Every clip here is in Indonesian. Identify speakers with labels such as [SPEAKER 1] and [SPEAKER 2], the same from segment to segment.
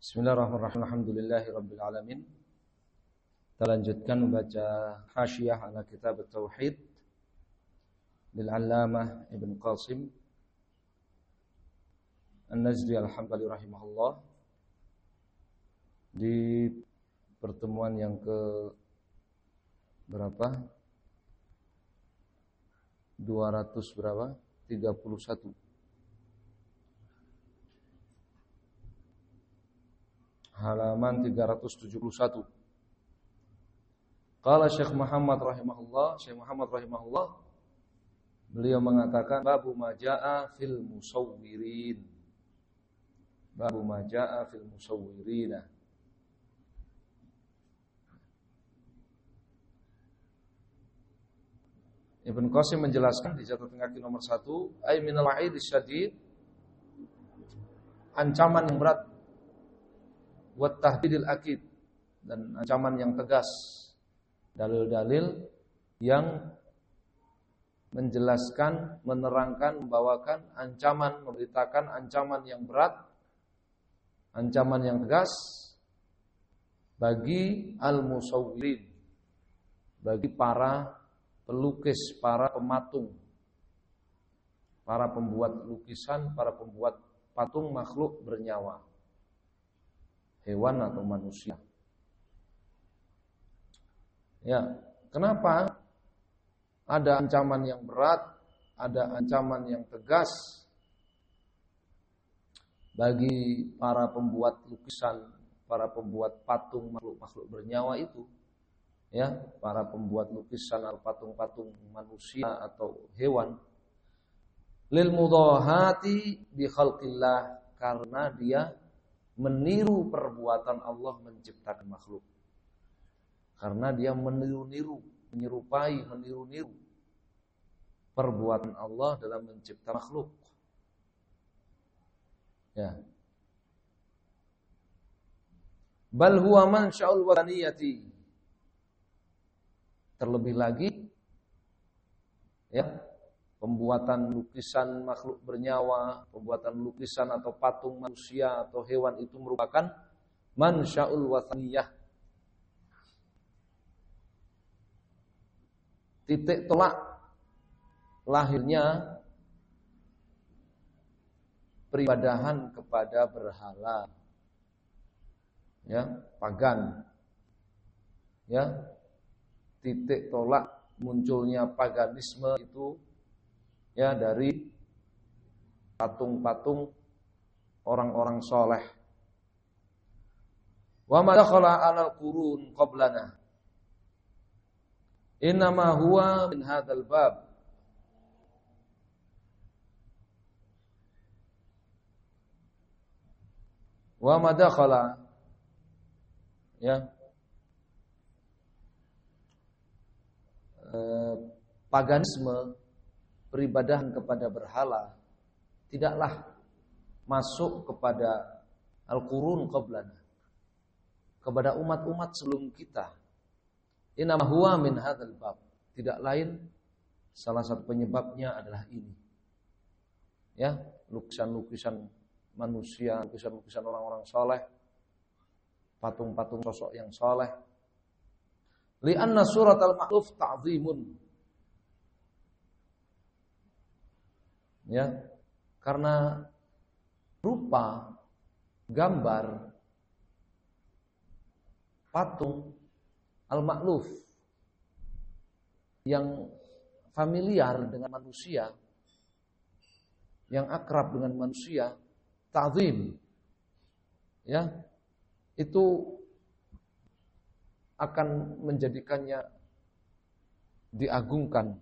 [SPEAKER 1] Bismillahirrahmanirrahim. Alhamdulillahirabbil alamin. Kita lanjutkan membaca Hasyiah ala Kitab At-Tauhid lil 'Allamah Ibn Qasim An-Najdi Al-Hambali rahimahullah. Di pertemuan yang ke berapa? 200 berapa? 31. Halaman 371. Qala Syekh Muhammad rahimahullah, beliau mengatakan babu majaa fil musawwirin. Babu majaa fil musawwirina. Ibn Qasim menjelaskan di catatan kaki nomor 1, ay minal wa'id syadid, ancaman yang berat, wa tahdidil akid, dan ancaman yang tegas, dalil-dalil yang menjelaskan, menerangkan, membawakan ancaman, memberitakan ancaman yang berat, ancaman yang tegas bagi al-musawwirin, bagi para pelukis, para pematung, para pembuat lukisan, para pembuat patung makhluk bernyawa, hewan atau manusia. Ya, kenapa ada ancaman yang berat, ada ancaman yang tegas bagi para pembuat lukisan, para pembuat patung makhluk-makhluk bernyawa itu? Ya, para pembuat lukisan atau patung-patung manusia atau hewan, lil mudahati bi khalqillah, karena dia meniru perbuatan Allah menciptakan makhluk. Karena dia meniru-niru perbuatan Allah dalam mencipta makhluk. Ya. Bal huwa mansya'ul wataniyati. Terlebih lagi, ya, pembuatan lukisan makhluk bernyawa, pembuatan lukisan atau patung manusia atau hewan itu merupakan mansya'ul wathaniyah, titik tolak lahirnya peribadahan kepada berhala, ya, pagan, ya. Titik tolak munculnya paganisme itu, ya, dari patung-patung orang-orang soleh. Wa ma dakhala 'alal qurun qablana innama huwa min hadzal bab. Wa ma dakhala, ya, paganisme, peribadahan kepada berhala tidaklah masuk kepada al-qurun qablana, kepada umat-umat sebelum kita. Innama huwa min hadzal bab, tidak lain salah satu penyebabnya adalah ini. Ya, lukisan-lukisan manusia, lukisan-lukisan orang-orang saleh, patung-patung sosok yang saleh. Li'anna surat al-ma'luf ta'zimun. Ya, karena rupa, gambar, patung al-ma'luf yang familiar dengan manusia, yang akrab dengan manusia, ta'zim, ya, itu akan menjadikannya diagungkan.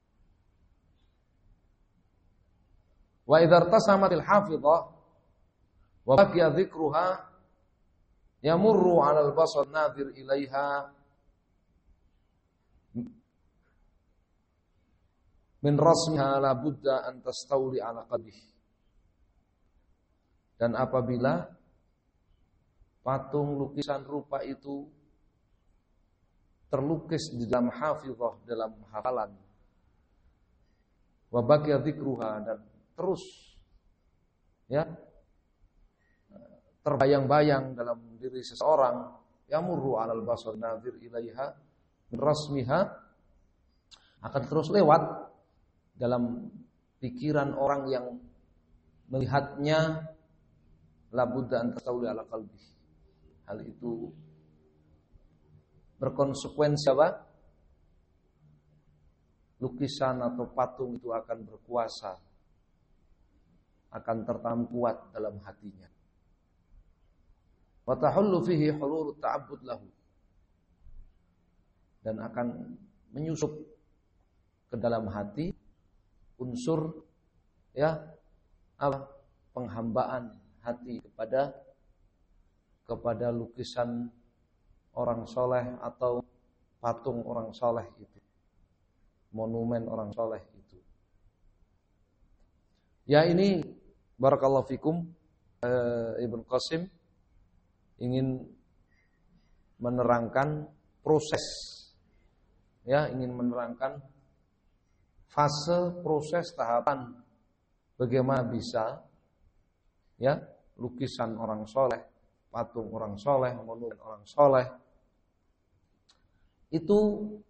[SPEAKER 1] Wa idza tasamatil hafidhah wa baqiya dzikruha yamurru 'alal basar nadhir ilaiha min rasmiha la budda an tastawli 'ala qadih. Dan apabila patung lukisan rupa itu terlukis di dalam hafizah, dalam hafalan, wa baqiya dzikruha, dan terus, ya, terbayang-bayang dalam diri seseorang, yamurru 'alal basar nadhir ilaiha min rasmiha, akan terus lewat dalam pikiran orang yang melihatnya, labudda an tasawli ala qalbi. Hal itu berkonsekuensi apa? Lukisan atau patung itu akan berkuasa, akan tertanam kuat dalam hatinya. Wa tahullu fihi hulul ta'abbud lahu, dan akan menyusup ke dalam hati unsur penghambaan hati kepada lukisan orang soleh atau patung orang soleh itu, monumen orang soleh itu. Ya, ini barakallahu fikum, Ibnu Qasim ingin menerangkan proses, ingin menerangkan fase proses tahapan bagaimana bisa lukisan orang soleh, patung orang soleh, monumen orang soleh itu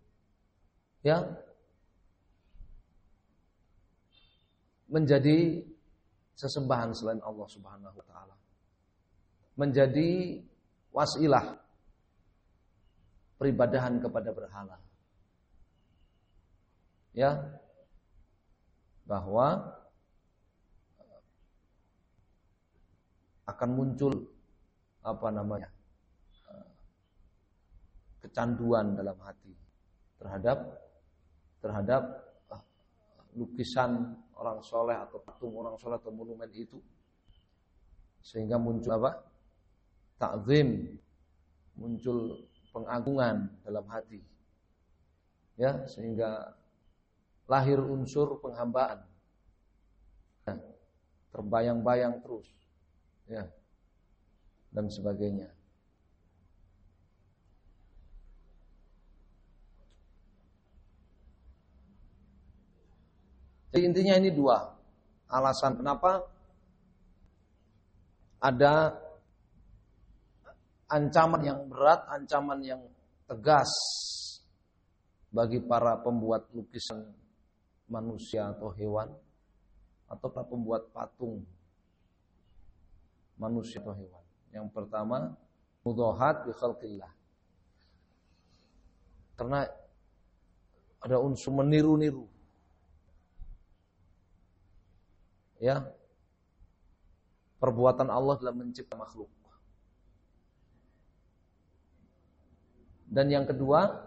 [SPEAKER 1] menjadi sesembahan selain Allah Subhanahu wa taala, menjadi wasilah peribadahan kepada berhala. Bahwa akan muncul kecanduan dalam hati terhadap lukisan orang soleh atau patung orang soleh atau monumen itu, sehingga muncul ta'zim, muncul pengagungan dalam hati, sehingga lahir unsur penghambaan, terbayang-bayang terus, dan sebagainya. Jadi intinya ini dua alasan kenapa ada ancaman yang berat, ancaman yang tegas bagi para pembuat lukisan manusia atau hewan, atau para pembuat patung manusia atau hewan. Yang pertama, mudhahat bi khalqillah. Karena ada unsur meniru-niru. Perbuatan Allah dalam mencipta makhluk. Dan yang kedua,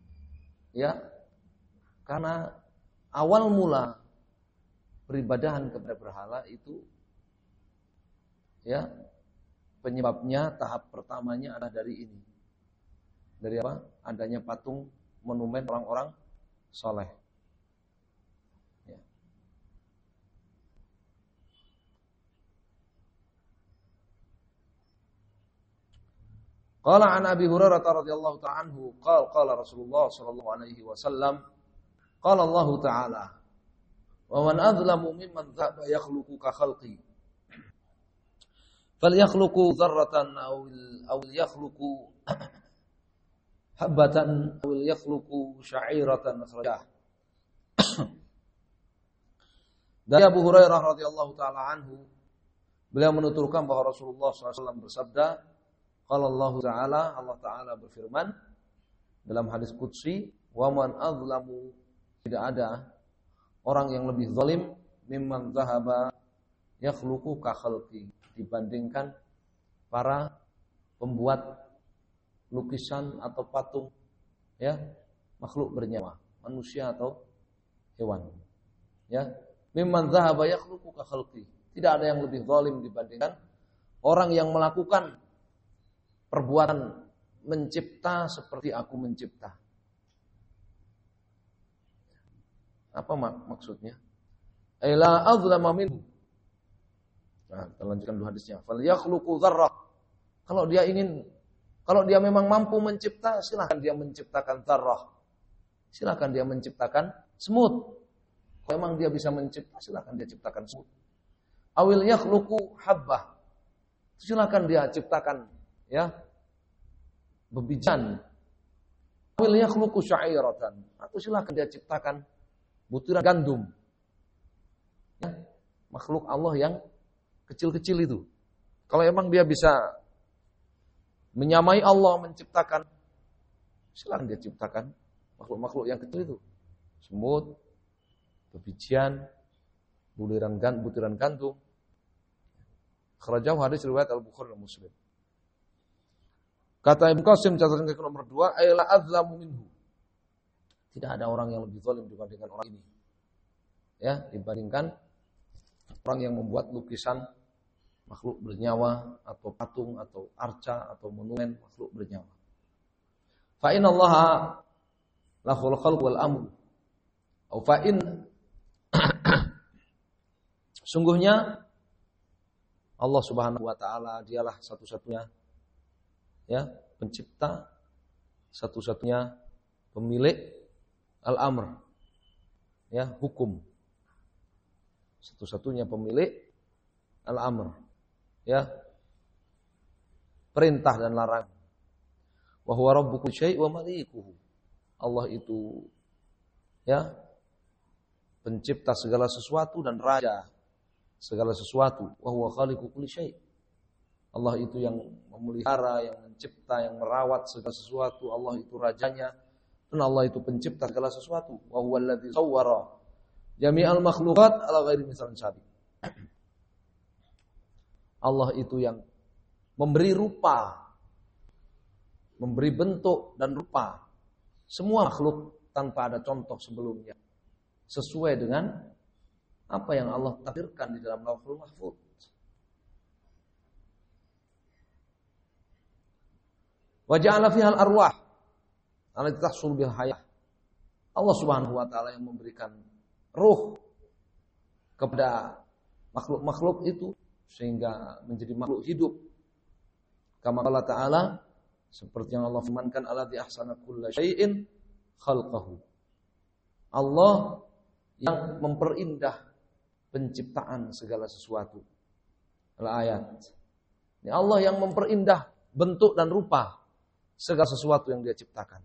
[SPEAKER 1] karena awal mula peribadahan kepada berhala itu, penyebabnya, tahap pertamanya adalah dari ini. Dari apa? Adanya patung monumen orang-orang soleh. Qala an Abi Hurairah radhiyallahu ta'ala anhu qala Rasulullah sallallahu alaihi wasallam qala Allah ta'ala wa man adlamu mimman dhaba yakhluqu ka khalqi falyakhluqu dzarratan aw yakhluqu habatan aw yakhluqu sya'iratan akhrajah. Dari Abu Hurairah radhiyallahu ta'ala anhu, beliau menuturkan bahwa Rasulullah SAW bersabda, qala Allah Ta'ala, Allah Ta'ala berfirman dalam hadis qudsi, wa man azlamu, tidak ada orang yang lebih zalim mimman zahaba yakhluqu ka khalqi, dibandingkan para pembuat lukisan atau patung makhluk bernyawa, manusia atau hewan. Mimman zahaba yakhluqu ka khalqi, tidak ada yang lebih zalim dibandingkan orang yang melakukan perbuatan mencipta seperti aku mencipta. Apa maksudnya? Ila azlama minhu. Nah, kita lanjutkan dulu hadisnya. Falyakhluqu dzarrah. Kalau dia memang mampu mencipta, silakan dia menciptakan dzarrah. Silakan dia menciptakan semut. Kalau memang dia bisa mencipta, silakan dia ciptakan semut. Awil yakhluqu habbah. Silakan dia ciptakan ya bebijan. Wil yakhluqu sya'iratan. Atau silakan dia ciptakan butiran gandum. Ya, makhluk Allah yang kecil-kecil itu. Kalau emang dia bisa menyamai Allah menciptakan, silakan dia ciptakan makhluk-makhluk yang kecil itu. Semut, bebijian, butiran gandum. Akhrajahu hadis riwayat Al-Bukhari dan Muslim. Kata Ibnu Qasim catatan kaki nomor 2, aila adzlamu minhu. Tidak ada orang yang lebih zalim dibandingkan orang ini. Ya, dibandingkan orang yang membuat lukisan makhluk bernyawa atau patung atau arca atau monumen makhluk bernyawa. Fa innallaha lahul khalq wal amr. Atau fa in sungguhnya Allah Subhanahu wa taala dialah satu-satunya ya, pencipta, satu-satunya pemilik al-amr. Ya, hukum. Satu-satunya pemilik al-amr. Ya. Perintah dan larangan. Wa huwa rabbu kulli syai' wa malikuhu. Allah itu ya, pencipta segala sesuatu dan raja segala sesuatu. Wa huwa khaliqu kulli syai'. Allah itu yang memelihara, yang mencipta, yang merawat segala sesuatu. Allah itu rajanya dan Allah itu pencipta segala sesuatu. Wa huwa alladzi sawwara jami'al makhluqat ala ghairi misalin sabiq. Allah itu yang memberi rupa, memberi bentuk dan rupa semua makhluk tanpa ada contoh sebelumnya, sesuai dengan apa yang Allah takdirkan di dalam Lauhul Mahfuz. Wa ja'ala fihal arwah allati tahsul bil hayah. Allah Subhanahu wa taala yang memberikan ruh kepada makhluk-makhluk itu sehingga menjadi makhluk hidup. Kama Allah Ta'ala, seperti yang Allah firmankan, alladzi ahsana kulla syai'in khalqahu. Allah yang memperindah penciptaan segala sesuatu. Al-ayat. Ini Allah yang memperindah bentuk dan rupa segala sesuatu yang dia ciptakan.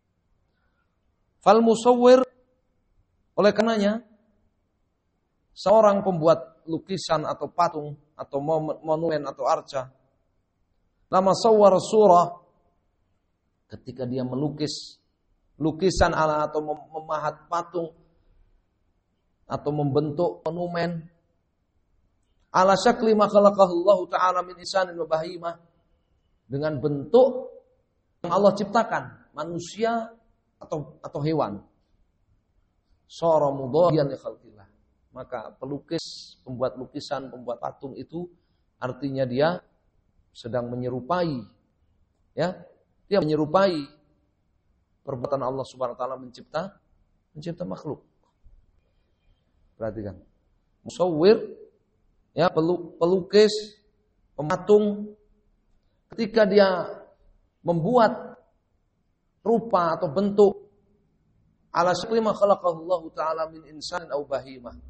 [SPEAKER 1] Fal musawwir, oleh karenanya seorang pembuat lukisan atau patung atau monumen atau arca, lama sawwar surah, ketika dia melukis lukisan ala atau memahat patung atau membentuk monumen ala syakli ma khalaqahu Allah Ta'ala min insanin wa bahimah, dengan bentuk yang Allah ciptakan, manusia atau hewan. Sara mudhiyan li khalqillah. Maka pelukis, pembuat lukisan, pembuat patung itu artinya dia sedang menyerupai, ya, dia menyerupai perbuatan Allah Subhanahu wa taala mencipta makhluk. Perhatikan. Musawwir, ya, pelukis, pematung, ketika dia membuat rupa atau bentuk ala syakli ma khalaqahu Allah Ta'ala min insanin aw bahimah,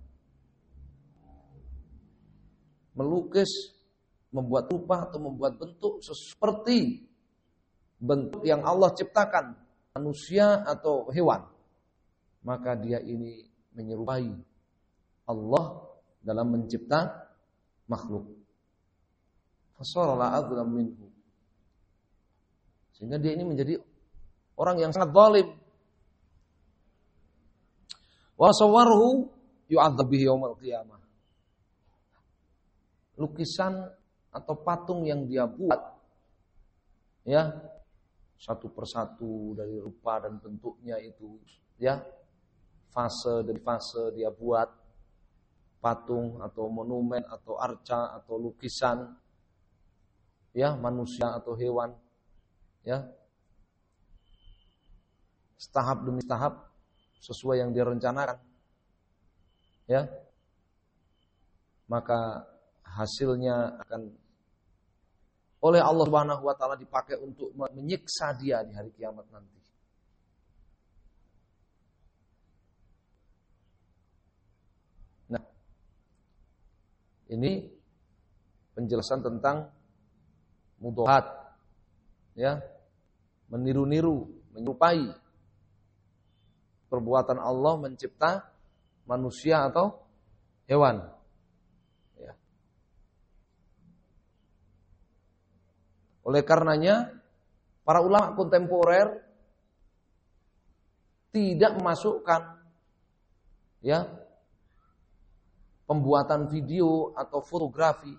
[SPEAKER 1] melukis, membuat rupa atau membuat bentuk seperti bentuk yang Allah ciptakan, manusia atau hewan, maka dia ini menyerupai Allah dalam mencipta makhluk. Fasara la adzlam minhu, sehingga dia ini menjadi orang yang sangat zalim. Wa sawwaruhu yu'adzab bihi yaumil qiyamah. Lukisan atau patung yang dia buat, ya, satu persatu dari rupa dan bentuknya itu, ya, fase demi fase dia buat patung atau monumen atau arca atau lukisan, ya, manusia atau hewan, ya, setahap demi tahap sesuai yang direncanakan, ya, maka hasilnya akan oleh Allah Subhanahu wa taala dipakai untuk menyiksa dia di hari kiamat nanti. Nah, ini penjelasan tentang mudhahat, ya, meniru-niru, menyerupai perbuatan Allah mencipta manusia atau hewan. Ya. Oleh karenanya, para ulama kontemporer tidak memasukkan, ya, pembuatan video atau fotografi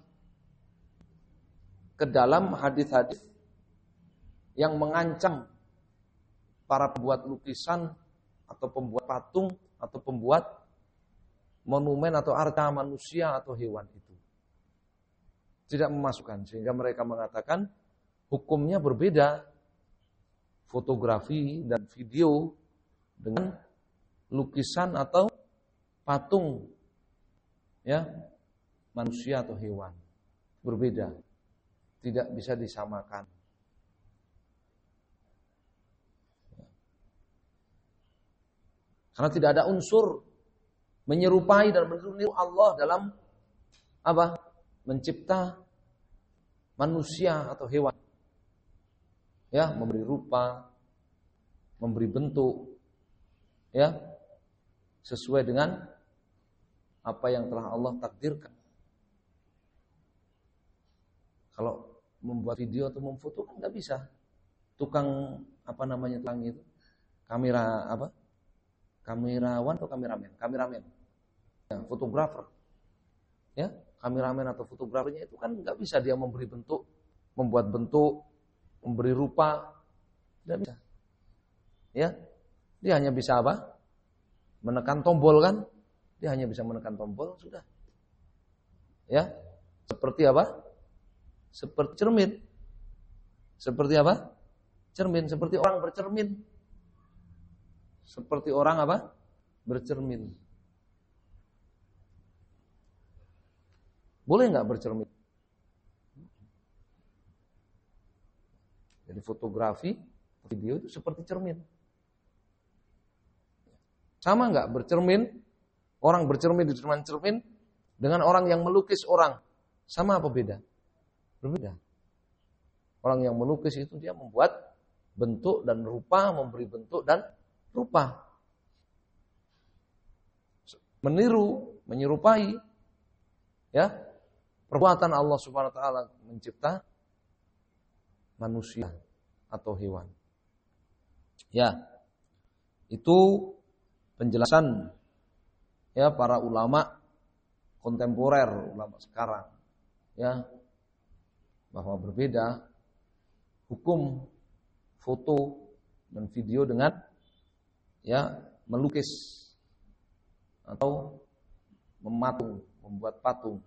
[SPEAKER 1] ke dalam hadis-hadis yang mengancam para pembuat lukisan atau pembuat patung atau pembuat monumen atau arca manusia atau hewan itu. Tidak memasukkan, sehingga mereka mengatakan hukumnya berbeda fotografi dan video dengan lukisan atau patung, ya, manusia atau hewan. Berbeda. Tidak bisa disamakan. Karena tidak ada unsur menyerupai dan meniru Allah dalam apa? Mencipta manusia atau hewan. Ya, memberi rupa, memberi bentuk, ya, sesuai dengan apa yang telah Allah takdirkan. Kalau membuat video atau memfoto kan nggak bisa. Tukang apa namanya tukang itu? Kamera apa? Kamerawan atau kameramen? Kameramen. Ya, fotografer. Ya, kameramen atau fotografernya itu kan nggak bisa dia memberi bentuk, membuat bentuk, memberi rupa, nggak bisa. Ya, dia hanya bisa apa? Menekan tombol kan? Dia hanya bisa menekan tombol, sudah. Ya, seperti apa? Seperti cermin. Seperti apa? Cermin, seperti orang bercermin. Seperti orang apa? Bercermin. Boleh nggak bercermin? Jadi fotografi, video itu seperti cermin. Sama nggak bercermin? Orang bercermin di depan cermin dengan orang yang melukis orang, sama apa beda? Berbeda. Orang yang melukis itu dia membuat bentuk dan rupa, memberi bentuk dan rupa. Meniru, menyerupai, ya, perbuatan Allah Subhanahu wa taala mencipta manusia atau hewan. Ya. Itu penjelasan, ya, para ulama kontemporer, ulama sekarang, ya, bahwa berbeda hukum foto dan video dengan, ya, melukis atau mematung, membuat patung.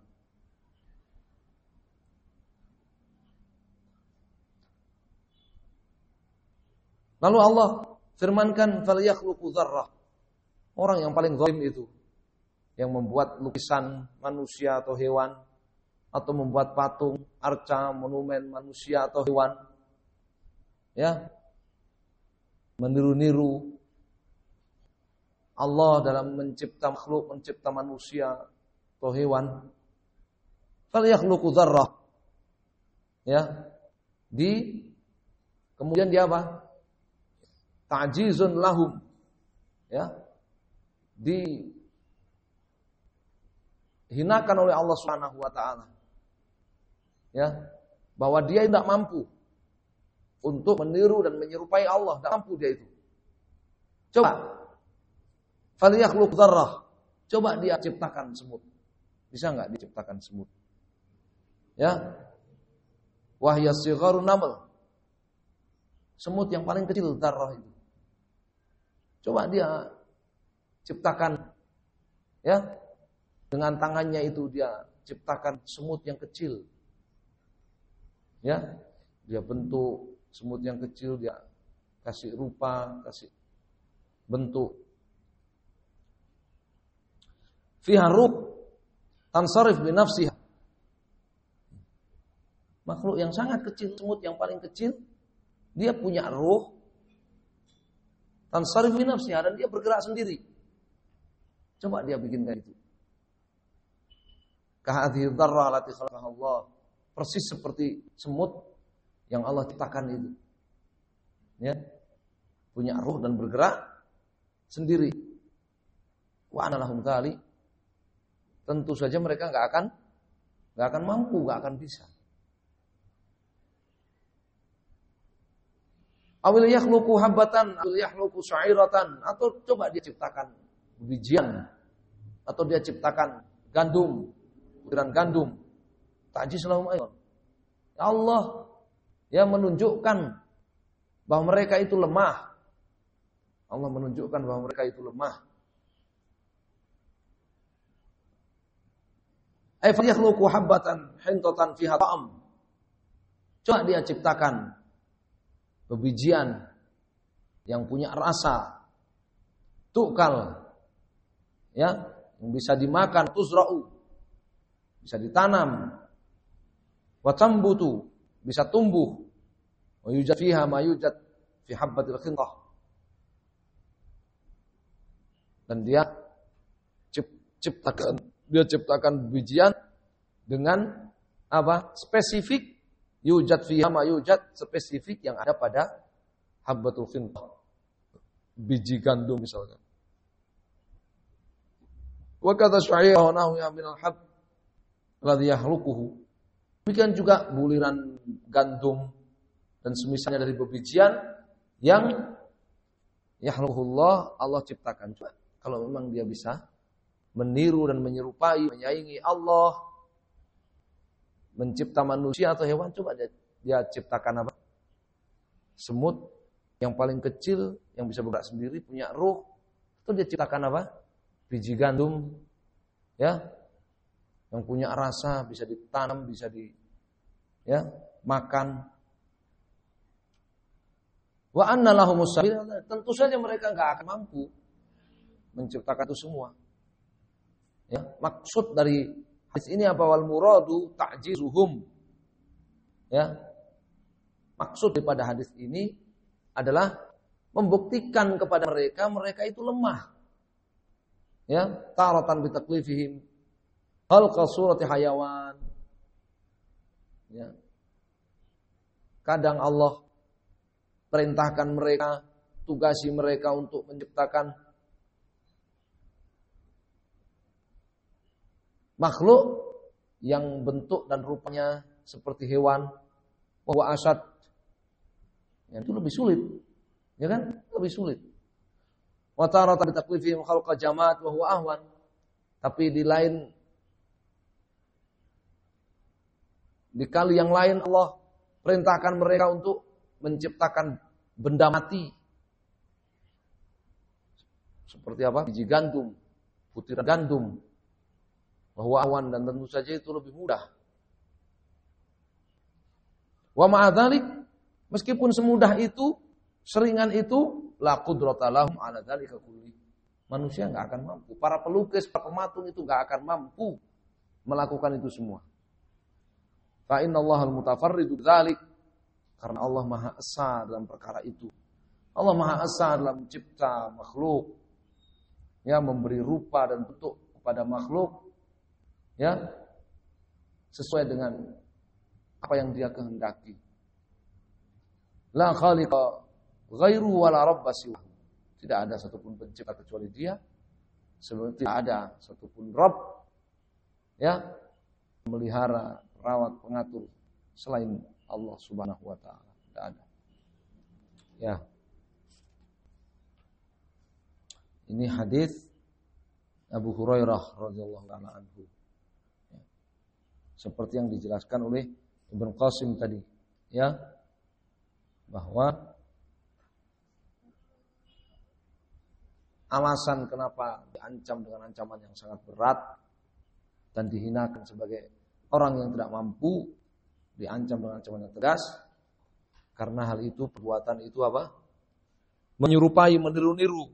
[SPEAKER 1] Lalu Allah firmankan falyakhluqu dzarrah. Orang yang paling zalim itu yang membuat lukisan manusia atau hewan, atau membuat patung, arca, monumen manusia atau hewan, ya, meniru-niru Allah dalam mencipta makhluk, mencipta manusia atau hewan. Falyakhluqu dzarrah. Ya. Kemudian dia apa? Ta'jizun lahum. Ya. Dihinakan oleh Allah Subhanahu wa taala. Ya, bahwa dia tidak mampu untuk meniru dan menyerupai Allah, tidak mampu dia itu. Coba falyakhluq dzarrah. Coba dia ciptakan semut. Bisa enggak diciptakan semut? Ya. Wahya sigharun naml. Semut yang paling kecil dzarrah itu. Coba dia ciptakan, ya. Dengan tangannya itu dia ciptakan semut yang kecil. Ya, dia bentuk semut yang kecil, dia kasih rupa, kasih bentuk. Fiha ruh tansarif bi nafsiha. Makhluk yang sangat kecil, semut yang paling kecil, dia punya ruh tansarif bi nafsiha, dan dia bergerak sendiri. Coba dia bikinkan itu. Kahadhihi dzarrah allati khalaqaha Allah. Persis seperti semut yang Allah ciptakan itu. Ya. Punya ruh dan bergerak sendiri. Wa ana lahum dzalik. Tentu saja mereka enggak akan mampu, enggak akan bisa. Awil yakhluqu habatan, awil yakhluqu sya'iratan, atau coba dia ciptakan bijian, atau dia ciptakan gandum, butiran gandum. Ta'jiz lahum ayat. Allah yang menunjukkan bahwa mereka itu lemah. Allah menunjukkan bahwa mereka itu lemah. Ay fa yakhluqu habatan hintatan fiha ta'am. Coba dia ciptakan bebijian yang punya rasa, tukal, ya, yang bisa dimakan, tuzra'u, bisa ditanam, wa tambutu, bisa tumbuh, wa yujad fiha ma yujad fi habbatil khintah. Dan dia ciptakan bijian dengan apa? Spesifik, yujad fiha ma yujad, spesifik yang ada pada habbatul khintah. Biji gandum misalkan. Wa kadza sya'ira wa nahwa min al-hab alladhi yahluquhu. Demikian juga buliran gandum dan semisalnya dari bebijian yang yahluqullah, Allah ciptakan. Coba kalau memang dia bisa meniru dan menyerupai, menyaingi Allah, mencipta manusia atau hewan, coba dia ciptakan apa? Semut yang paling kecil yang bisa bergerak sendiri, punya ruh, atau dia ciptakan apa? Biji gandum, ya, yang punya rasa, bisa ditanam, bisa makan. Wa anna lahumus sabil, tentu saja mereka enggak akan mampu menciptakan itu semua. Ya, maksud dari hadis ini apa? Wal muradu ta'jizuhum. Ya. Maksud daripada hadis ini adalah membuktikan kepada mereka itu lemah. Ya, taratan bi taklifihim khalqa surati hayawan. Ya. Kadang Allah perintahkan mereka, tugasi mereka untuk menciptakan makhluk yang bentuk dan rupanya seperti hewan, bahwa asad, yang itu lebih sulit, ya kan? Lebih sulit. Wa taratan bi taklifihim khalqa jamad wa huwa ahwan. Tapi di kali yang lain Allah perintahkan mereka untuk menciptakan benda mati. Seperti apa? Biji gandum, butiran gandum. Bahwa awan, dan tentu saja itu lebih mudah. Wa ma'adzalik, meskipun semudah itu, seringan itu, la qudrata lahum ala dzalika kulli. Manusia enggak akan mampu. Para pelukis, para pematung itu enggak akan mampu melakukan itu semua. Fa innallahal mutafarridu bidzalik, karena Allah Maha Esa dalam perkara itu. Allah Maha Esa dalam mencipta makhluk, ya, memberi rupa dan bentuk kepada makhluk, ya, sesuai dengan apa yang Dia kehendaki. La khaliqa ghairu wala rabba siwa. Tidak ada satupun pencipta kecuali Dia. Sebenarnya tidak ada satupun Rabb, ya, melihara, rawat, pengatur selain Allah Subhanahu wa taala. Tidak ada. Ya. Ini hadis Abu Hurairah radhiyallahu taala anhu. Seperti yang dijelaskan oleh Ibnu Qasim tadi, ya, bahwa alasan kenapa diancam dengan ancaman yang sangat berat dan dihinakan sebagai orang yang tidak mampu, diancam dengan ancaman yang tegas, karena hal itu, perbuatan itu apa? Menyerupai, meniru-niru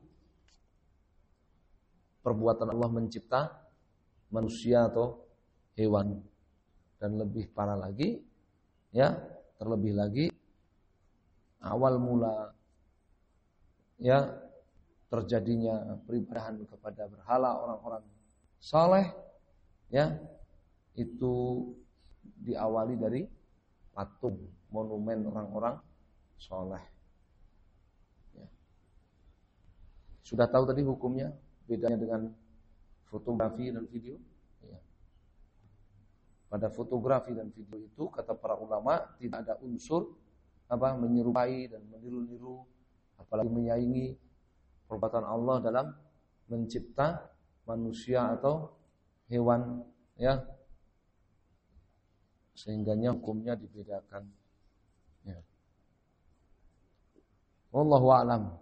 [SPEAKER 1] perbuatan Allah mencipta manusia atau hewan. Dan lebih parah lagi, ya, terlebih lagi awal mula, ya, terjadinya peribadahan kepada berhala orang-orang saleh, ya, itu diawali dari patung. monumen orang-orang soleh. Ya. Sudah tahu tadi hukumnya, bedanya dengan fotografi dan video. Ya. Pada fotografi dan video itu kata para ulama tidak ada unsur menyerupai dan meniru-niru, apalagi menyaingi perbuatan Allah dalam mencipta manusia atau hewan, ya, sehingganya hukumnya dibedakan. Ya. Wallahu a'lam.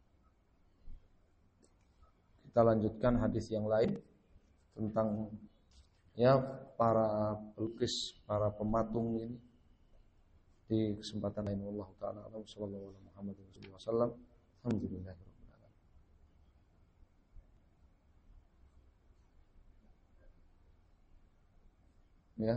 [SPEAKER 1] Kita lanjutkan hadis yang lain tentang ya para pelukis, para pematung ini di kesempatan lain. Wallahu taala a'lam. Sallallahu alaihi wasallam. Alhamdulillahirabbil alamin. Ya.